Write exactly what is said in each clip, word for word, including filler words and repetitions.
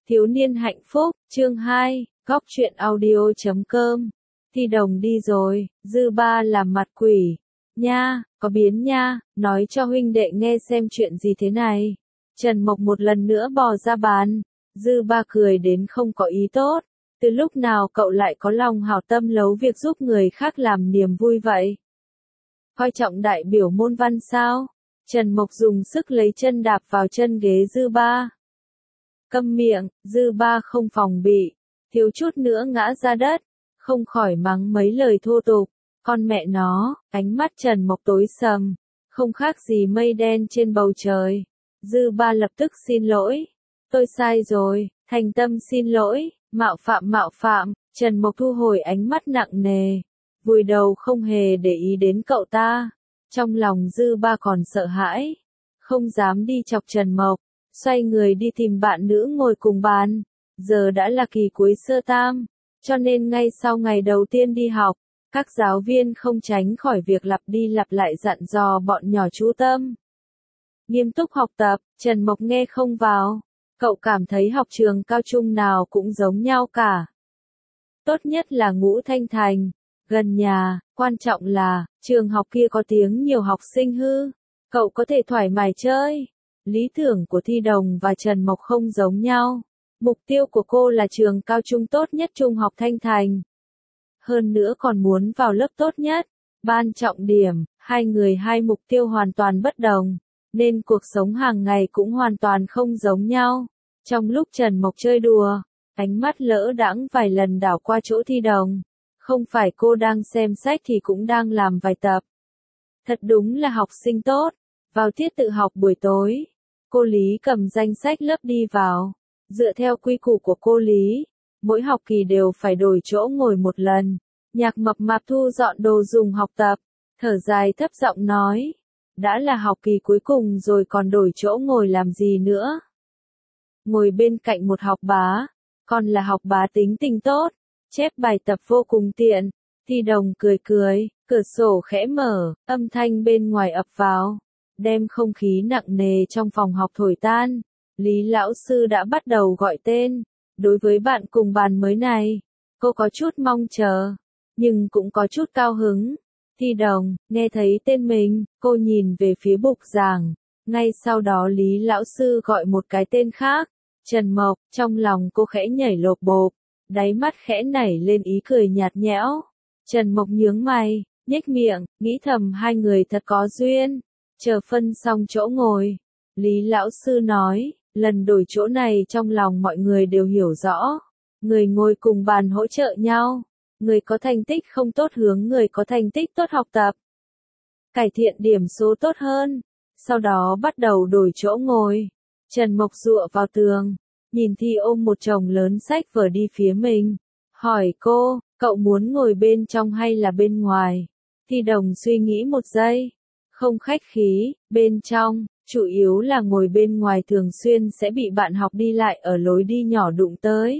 Thiếu niên hạnh phúc, chương hai, góc truyện audio chấm com. Thi Đồng đi rồi, Dư Ba làm mặt quỷ. Nha, có biến nha, nói cho huynh đệ nghe xem chuyện gì thế này. Trần Mộc một lần nữa bò ra bàn. Dư Ba cười đến không có ý tốt. Từ lúc nào cậu lại có lòng hảo tâm lấu việc giúp người khác làm niềm vui vậy? Coi trọng đại biểu môn văn sao? Trần Mộc dùng sức lấy chân đạp vào chân ghế Dư Ba. Câm miệng, Dư Ba không phòng bị, thiếu chút nữa ngã ra đất, không khỏi mắng mấy lời thô tục. Con mẹ nó, ánh mắt Trần Mộc tối sầm, không khác gì mây đen trên bầu trời. Dư Ba lập tức xin lỗi. Tôi sai rồi, thành tâm xin lỗi, mạo phạm mạo phạm. Trần Mộc thu hồi ánh mắt nặng nề, vùi đầu không hề để ý đến cậu ta. Trong lòng Dư Ba còn sợ hãi, không dám đi chọc Trần Mộc. Xoay người đi tìm bạn nữ ngồi cùng bàn. Giờ đã là kỳ cuối sơ tam, cho nên ngay sau ngày đầu tiên đi học, các giáo viên không tránh khỏi việc lặp đi lặp lại dặn dò bọn nhỏ chú tâm. Nghiêm túc học tập, Trần Mộc nghe không vào. Cậu cảm thấy học trường cao trung nào cũng giống nhau cả. Tốt nhất là Ngũ Thanh Thành, gần nhà, quan trọng là, trường học kia có tiếng nhiều học sinh hư. Cậu có thể thoải mái chơi. Lý tưởng của Thi Đồng và Trần Mộc không giống nhau. Mục tiêu của cô là trường cao trung tốt nhất Trung học Thanh Thành. Hơn nữa còn muốn vào lớp tốt nhất. Ban trọng điểm, hai người hai mục tiêu hoàn toàn bất đồng, nên cuộc sống hàng ngày cũng hoàn toàn không giống nhau. Trong lúc Trần Mộc chơi đùa, ánh mắt lỡ đãng vài lần đảo qua chỗ Thi Đồng. Không phải cô đang xem sách thì cũng đang làm bài tập. Thật đúng là học sinh tốt. Vào tiết tự học buổi tối, cô Lý cầm danh sách lớp đi vào. Dựa theo quy củ của cô Lý, mỗi học kỳ đều phải đổi chỗ ngồi một lần. Nhạc Mập Mạp thu dọn đồ dùng học tập, thở dài thấp giọng nói, đã là học kỳ cuối cùng rồi còn đổi chỗ ngồi làm gì nữa. Ngồi bên cạnh một học bá, còn là học bá tính tình tốt, chép bài tập vô cùng tiện. Thi Đồng cười cười, cửa sổ khẽ mở, âm thanh bên ngoài ập vào, đem không khí nặng nề trong phòng học thổi tan. Lý lão sư đã bắt đầu gọi tên. Đối với bạn cùng bàn mới này, cô có chút mong chờ, nhưng cũng có chút cao hứng. Thi Đồng, nghe thấy tên mình, cô nhìn về phía bục giảng. Ngay sau đó Lý lão sư gọi một cái tên khác, Trần Mộc. Trong lòng cô khẽ nhảy lộp bộp, đáy mắt khẽ nảy lên ý cười nhạt nhẽo. Trần Mộc nhướng mày, nhếch miệng, nghĩ thầm hai người thật có duyên. Chờ phân xong chỗ ngồi, Lý lão sư nói, lần đổi chỗ này trong lòng mọi người đều hiểu rõ. Người ngồi cùng bàn hỗ trợ nhau. Người có thành tích không tốt hướng người có thành tích tốt học tập. Cải thiện điểm số tốt hơn. Sau đó bắt đầu đổi chỗ ngồi. Trần Mộc dựa vào tường, nhìn Thi ôm một chồng lớn sách vở đi phía mình. Hỏi cô, cậu muốn ngồi bên trong hay là bên ngoài? Thi Đồng suy nghĩ một giây. Không khách khí, bên trong. Chủ yếu là ngồi bên ngoài thường xuyên sẽ bị bạn học đi lại ở lối đi nhỏ đụng tới.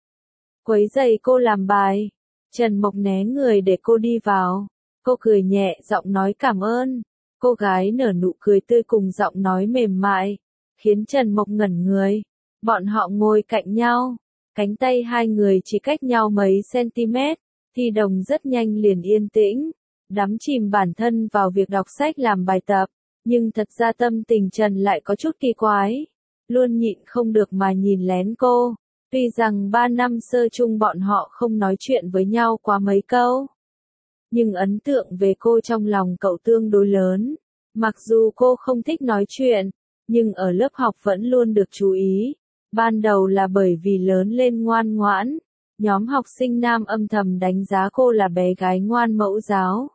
Quấy rầy cô làm bài. Trần Mộc né người để cô đi vào. Cô cười nhẹ, giọng nói cảm ơn. Cô gái nở nụ cười tươi cùng giọng nói mềm mại, khiến Trần Mộc ngẩn người. Bọn họ ngồi cạnh nhau, cánh tay hai người chỉ cách nhau mấy cm. Thi Đồng rất nhanh liền yên tĩnh, đắm chìm bản thân vào việc đọc sách làm bài tập. Nhưng thật ra tâm tình Trần lại có chút kỳ quái, luôn nhịn không được mà nhìn lén cô. Tuy rằng ba năm sơ chung bọn họ không nói chuyện với nhau quá mấy câu, nhưng ấn tượng về cô trong lòng cậu tương đối lớn. Mặc dù cô không thích nói chuyện, nhưng ở lớp học vẫn luôn được chú ý. Ban đầu là bởi vì lớn lên ngoan ngoãn, nhóm học sinh nam âm thầm đánh giá cô là bé gái ngoan mẫu giáo.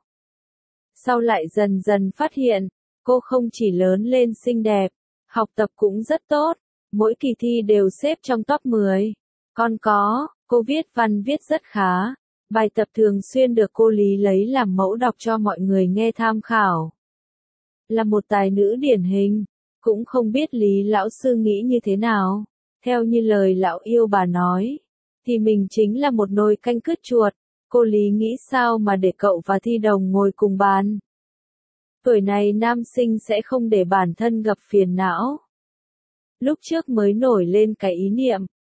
Sau lại dần dần phát hiện, cô không chỉ lớn lên xinh đẹp, học tập cũng rất tốt, mỗi kỳ thi đều xếp trong top mười. Còn có, cô viết văn viết rất khá, bài tập thường xuyên được cô Lý lấy làm mẫu đọc cho mọi người nghe tham khảo. Là một tài nữ điển hình, cũng không biết Lý lão sư nghĩ như thế nào. Theo như lời lão yêu bà nói, thì mình chính là một nồi canh cứt chuột. Cô Lý nghĩ sao mà để cậu và Thi Đồng ngồi cùng bàn? Tuổi này nam sinh sẽ không để bản thân gặp phiền não. Lúc trước mới nổi lên cái ý niệm,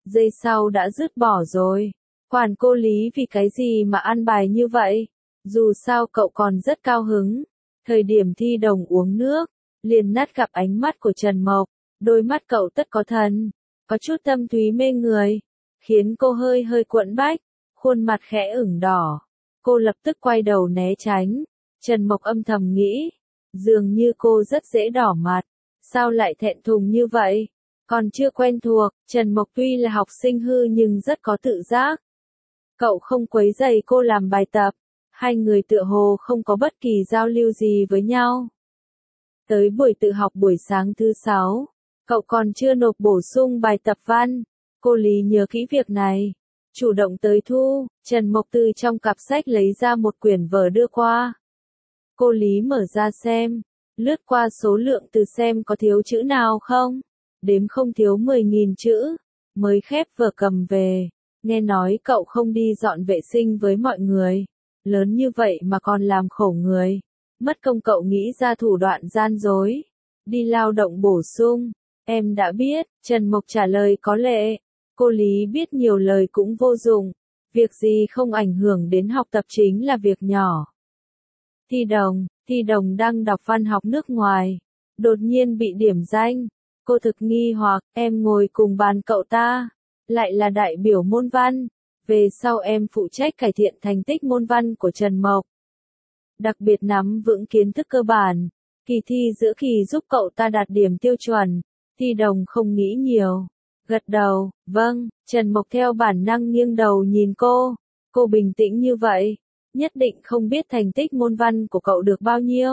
giây sau đã dứt bỏ rồi. Quản cô Lý vì cái gì mà ăn bài như vậy? Dù sao cậu còn rất cao hứng. Thời điểm Thi Đồng uống nước, liền nát gặp ánh mắt của Trần Mộc, đôi mắt cậu tất có thần, có chút thâm thúy mê người, khiến cô hơi hơi cuộn bách, khuôn mặt khẽ ửng đỏ. Cô lập tức quay đầu né tránh. Trần Mộc âm thầm nghĩ, dường như cô rất dễ đỏ mặt, sao lại thẹn thùng như vậy? Còn chưa quen thuộc, Trần Mộc tuy là học sinh hư nhưng rất có tự giác. Cậu không quấy rầy cô làm bài tập, hai người tựa hồ không có bất kỳ giao lưu gì với nhau. Tới buổi tự học buổi sáng thứ sáu, cậu còn chưa nộp bổ sung bài tập văn. Cô Lý nhớ kỹ việc này, chủ động tới thu. Trần Mộc từ trong cặp sách lấy ra một quyển vở đưa qua. Cô Lý mở ra xem, lướt qua số lượng từ xem có thiếu chữ nào không. Đếm không thiếu mười nghìn chữ, mới khép vở cầm về. Nghe nói cậu không đi dọn vệ sinh với mọi người, lớn như vậy mà còn làm khổ người. Mất công cậu nghĩ ra thủ đoạn gian dối, đi lao động bổ sung. Em đã biết, Trần Mộc trả lời có lệ. Cô Lý biết nhiều lời cũng vô dụng, việc gì không ảnh hưởng đến học tập chính là việc nhỏ. Thi Đồng, Thi Đồng đang đọc văn học nước ngoài, đột nhiên bị điểm danh. Cô thực nghi hoặc, em ngồi cùng bàn cậu ta, lại là đại biểu môn văn. Về sau em phụ trách cải thiện thành tích môn văn của Trần Mộc. Đặc biệt nắm vững kiến thức cơ bản, kỳ thi giữa kỳ giúp cậu ta đạt điểm tiêu chuẩn. Thi Đồng không nghĩ nhiều, gật đầu, vâng. Trần Mộc theo bản năng nghiêng đầu nhìn cô. Cô bình tĩnh như vậy, nhất định không biết thành tích môn văn của cậu được bao nhiêu.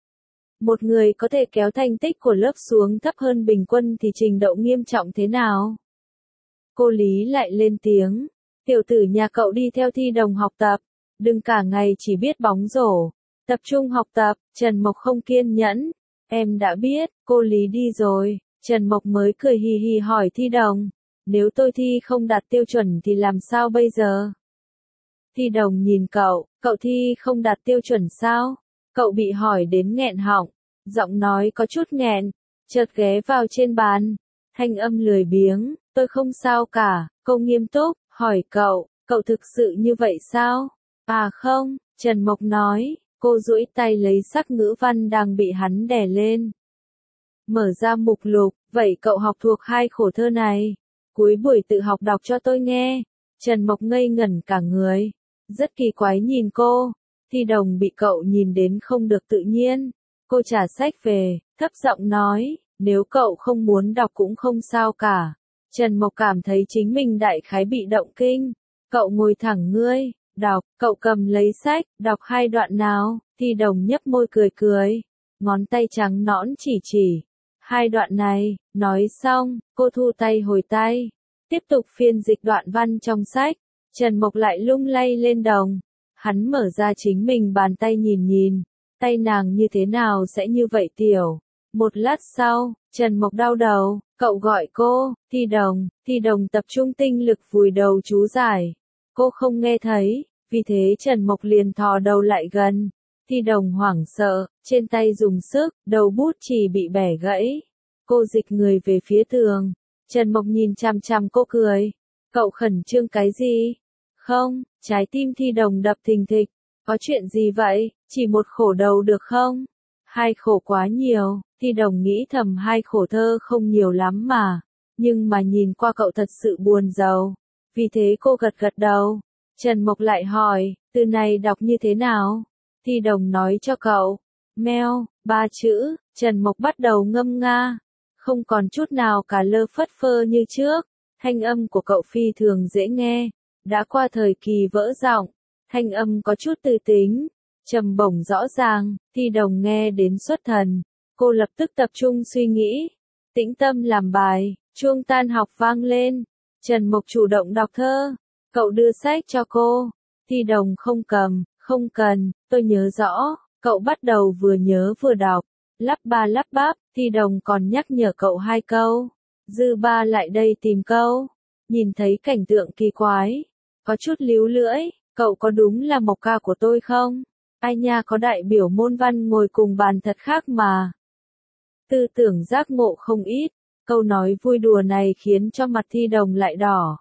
Một người có thể kéo thành tích của lớp xuống thấp hơn bình quân thì trình độ nghiêm trọng thế nào? Cô Lý lại lên tiếng, tiểu tử nhà cậu đi theo Thi Đồng học tập, đừng cả ngày chỉ biết bóng rổ, tập trung học tập. Trần Mộc không kiên nhẫn, em đã biết. Cô Lý đi rồi, Trần Mộc mới cười hì hì hỏi Thi Đồng, nếu tôi thi không đạt tiêu chuẩn thì làm sao bây giờ? Thi Đồng nhìn cậu, cậu thi không đạt tiêu chuẩn sao? Cậu bị hỏi đến nghẹn họng, giọng nói có chút nghẹn, chợt ghé vào trên bàn, thanh âm lười biếng, tôi không sao cả. Cô nghiêm túc, hỏi cậu, cậu thực sự như vậy sao? À không, Trần Mộc nói. Cô duỗi tay lấy sắc ngữ văn đang bị hắn đè lên. Mở ra mục lục, vậy cậu học thuộc hai khổ thơ này. Cuối buổi tự học đọc cho tôi nghe. Trần Mộc ngây ngẩn cả người, rất kỳ quái nhìn cô. Thi Đồng bị cậu nhìn đến không được tự nhiên. Cô trả sách về, thấp giọng nói, nếu cậu không muốn đọc cũng không sao cả. Trần Mộc cảm thấy chính mình đại khái bị động kinh. Cậu ngồi thẳng ngươi, đọc. Cậu cầm lấy sách, đọc hai đoạn nào. Thi Đồng nhấp môi cười cười, ngón tay trắng nõn chỉ chỉ. Hai đoạn này. Nói xong, cô thu tay hồi tay, tiếp tục phiên dịch đoạn văn trong sách. Trần Mộc lại lung lay lên đồng. Hắn mở ra chính mình bàn tay nhìn nhìn, tay nàng như thế nào sẽ như vậy tiểu. Một lát sau, Trần Mộc đau đầu, cậu gọi cô, Thi Đồng. Thi Đồng tập trung tinh lực vùi đầu chú giải. Cô không nghe thấy, vì thế Trần Mộc liền thò đầu lại gần. Thi Đồng hoảng sợ, trên tay dùng sức, đầu bút chì bị bẻ gãy. Cô dịch người về phía tường. Trần Mộc nhìn chằm chằm cô cười. Cậu khẩn trương cái gì? Không, trái tim Thi Đồng đập thình thịch. Có chuyện gì vậy, chỉ một khổ đầu được không? Hai khổ quá nhiều. Thi Đồng nghĩ thầm hai khổ thơ không nhiều lắm mà. Nhưng mà nhìn qua cậu thật sự buồn rầu. Vì thế cô gật gật đầu. Trần Mộc lại hỏi, từ này đọc như thế nào? Thi Đồng nói cho cậu. Meo, ba chữ. Trần Mộc bắt đầu ngâm nga. Không còn chút nào cả lơ phất phơ như trước. Thanh âm của cậu phi thường dễ nghe. Đã qua thời kỳ vỡ giọng. Thanh âm có chút tư tính, trầm bổng rõ ràng. Thi Đồng nghe đến xuất thần. Cô lập tức tập trung suy nghĩ, tĩnh tâm làm bài. Chuông tan học vang lên. Trần Mộc chủ động đọc thơ. Cậu đưa sách cho cô. Thi Đồng không cầm, không cần, tôi nhớ rõ. Cậu bắt đầu vừa nhớ vừa đọc, lắp ba lắp bắp. Thi Đồng còn nhắc nhở cậu hai câu. Dư ba lại đây tìm câu. Nhìn thấy cảnh tượng kỳ quái, có chút líu lưỡi. Cậu có đúng là Mộc ca của tôi không? Ai nha, có đại biểu môn văn ngồi cùng bàn thật khác mà. Tư tưởng giác ngộ không ít. Câu nói vui đùa này khiến cho mặt Thi Đồng lại đỏ.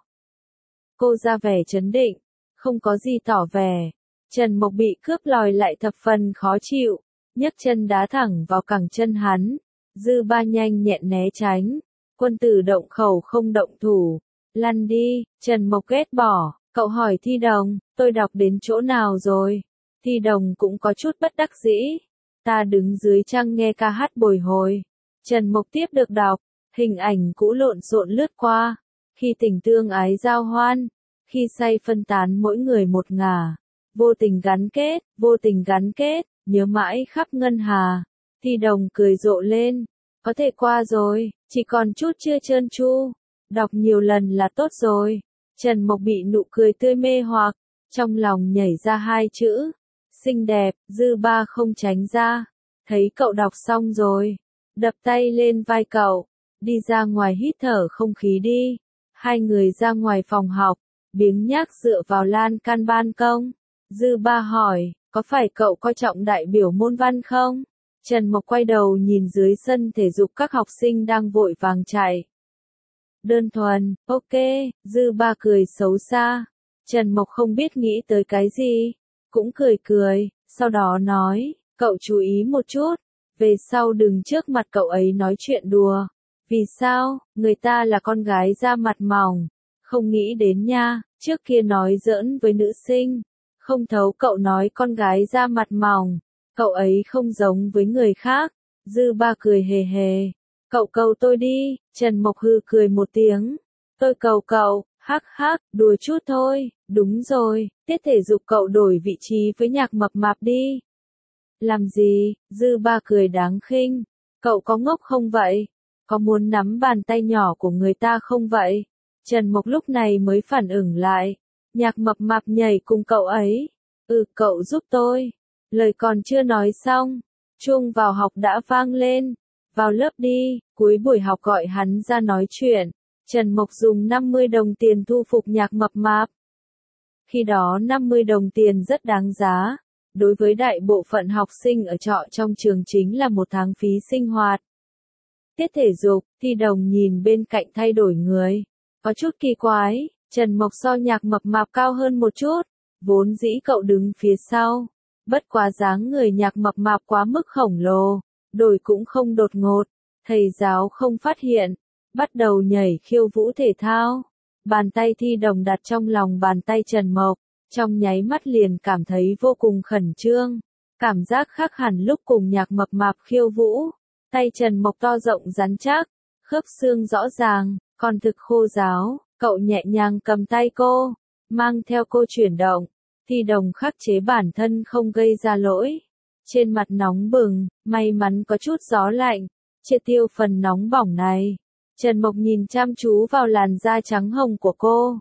Cô ra vẻ trấn định, không có gì tỏ vẻ. Trần Mộc bị cướp lòi lại thập phần khó chịu, nhấc chân đá thẳng vào cẳng chân hắn. Dư Ba nhanh nhẹn né tránh. Quân tử động khẩu không động thủ. Lăn đi, Trần Mộc ghét bỏ. Cậu hỏi Thi Đồng, tôi đọc đến chỗ nào rồi? Thi Đồng cũng có chút bất đắc dĩ. Ta đứng dưới trăng nghe ca hát bồi hồi. Trần Mộc tiếp được đọc, hình ảnh cũ lộn xộn lướt qua. Khi tình tương ái giao hoan, khi say phân tán mỗi người một ngả. Vô tình gắn kết, vô tình gắn kết, nhớ mãi khắp ngân hà. Thi Đồng cười rộ lên. Có thể qua rồi, chỉ còn chút chưa trơn tru. Đọc nhiều lần là tốt rồi. Trần Mộc bị nụ cười tươi mê hoặc, trong lòng nhảy ra hai chữ. Xinh đẹp, Dư Ba không tránh ra. Thấy cậu đọc xong rồi. Đập tay lên vai cậu. Đi ra ngoài hít thở không khí đi. Hai người ra ngoài phòng học. Biếng nhác dựa vào lan can ban công. Dư Ba hỏi, có phải cậu coi trọng đại biểu môn văn không? Trần Mộc quay đầu nhìn dưới sân thể dục các học sinh đang vội vàng chạy. Đơn thuần, ok, Dư Ba cười xấu xa. Trần Mộc không biết nghĩ tới cái gì, cũng cười cười, sau đó nói, cậu chú ý một chút, về sau đừng trước mặt cậu ấy nói chuyện đùa. Vì sao, người ta là con gái da mặt mỏng, không nghĩ đến nha, trước kia nói giỡn với nữ sinh, không thấu cậu nói con gái da mặt mỏng, cậu ấy không giống với người khác. Dư Ba cười hề hề. Cậu cầu tôi đi, Trần Mộc hư cười một tiếng. Tôi cầu cậu, hắc hắc, đùa chút thôi, đúng rồi, tiết thể dục cậu đổi vị trí với Nhạc Mập Mạp đi. Làm gì, Dư Ba cười đáng khinh, cậu có ngốc không vậy? Có muốn nắm bàn tay nhỏ của người ta không vậy? Trần Mộc lúc này mới phản ứng lại, Nhạc Mập Mạp nhảy cùng cậu ấy. Ừ, cậu giúp tôi. Lời còn chưa nói xong, chuông vào học đã vang lên. Vào lớp đi, cuối buổi học gọi hắn ra nói chuyện. Trần Mộc dùng năm mươi đồng tiền thu phục Nhạc Mập Mạp. Khi đó năm mươi đồng tiền rất đáng giá. Đối với đại bộ phận học sinh ở trọ trong trường chính là một tháng phí sinh hoạt. Tiết thể dục, Thi Đồng nhìn bên cạnh thay đổi người. Có chút kỳ quái, Trần Mộc so Nhạc Mập Mạp cao hơn một chút. Vốn dĩ cậu đứng phía sau. Bất quá dáng người Nhạc Mập Mạp quá mức khổng lồ. Đổi cũng không đột ngột, thầy giáo không phát hiện, bắt đầu nhảy khiêu vũ thể thao. Bàn tay Thi Đồng đặt trong lòng bàn tay Trần Mộc, trong nháy mắt liền cảm thấy vô cùng khẩn trương, cảm giác khác hẳn lúc cùng Nhạc Mập Mạp khiêu vũ. Tay Trần Mộc to rộng rắn chắc, khớp xương rõ ràng, còn thực khô ráo, cậu nhẹ nhàng cầm tay cô, mang theo cô chuyển động. Thi Đồng khắc chế bản thân không gây ra lỗi. Trên mặt nóng bừng, may mắn có chút gió lạnh, triệt tiêu phần nóng bỏng này. Trần Mộc nhìn chăm chú vào làn da trắng hồng của cô.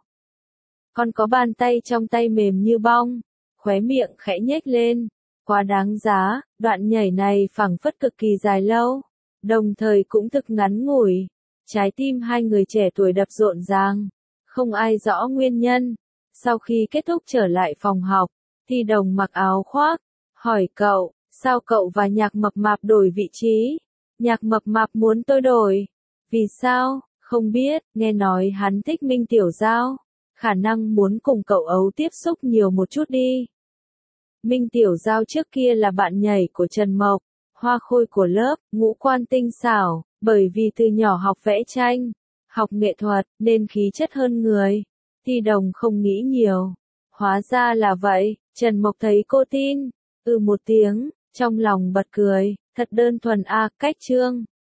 Còn có bàn tay trong tay mềm như bong, khóe miệng khẽ nhếch lên. Quá đáng giá, đoạn nhảy này phảng phất cực kỳ dài lâu, đồng thời cũng thực ngắn ngủi. Trái tim hai người trẻ tuổi đập rộn ràng, không ai rõ nguyên nhân. Sau khi kết thúc trở lại phòng học, Thi Đồng mặc áo khoác, hỏi cậu, sao cậu và Nhạc Mập Mạp đổi vị trí? Nhạc Mập Mạp muốn tôi đổi. Vì sao? Không biết, nghe nói hắn thích Minh Tiểu Giao. Khả năng muốn cùng cậu ấu tiếp xúc nhiều một chút đi. Minh Tiểu Giao trước kia là bạn nhảy của Trần Mộc, hoa khôi của lớp, ngũ quan tinh xảo, bởi vì từ nhỏ học vẽ tranh, học nghệ thuật, nên khí chất hơn người. Thi Đồng không nghĩ nhiều. Hóa ra là vậy, Trần Mộc thấy cô tin. Ừ một tiếng, trong lòng bật cười, thật đơn thuần a, cách chương.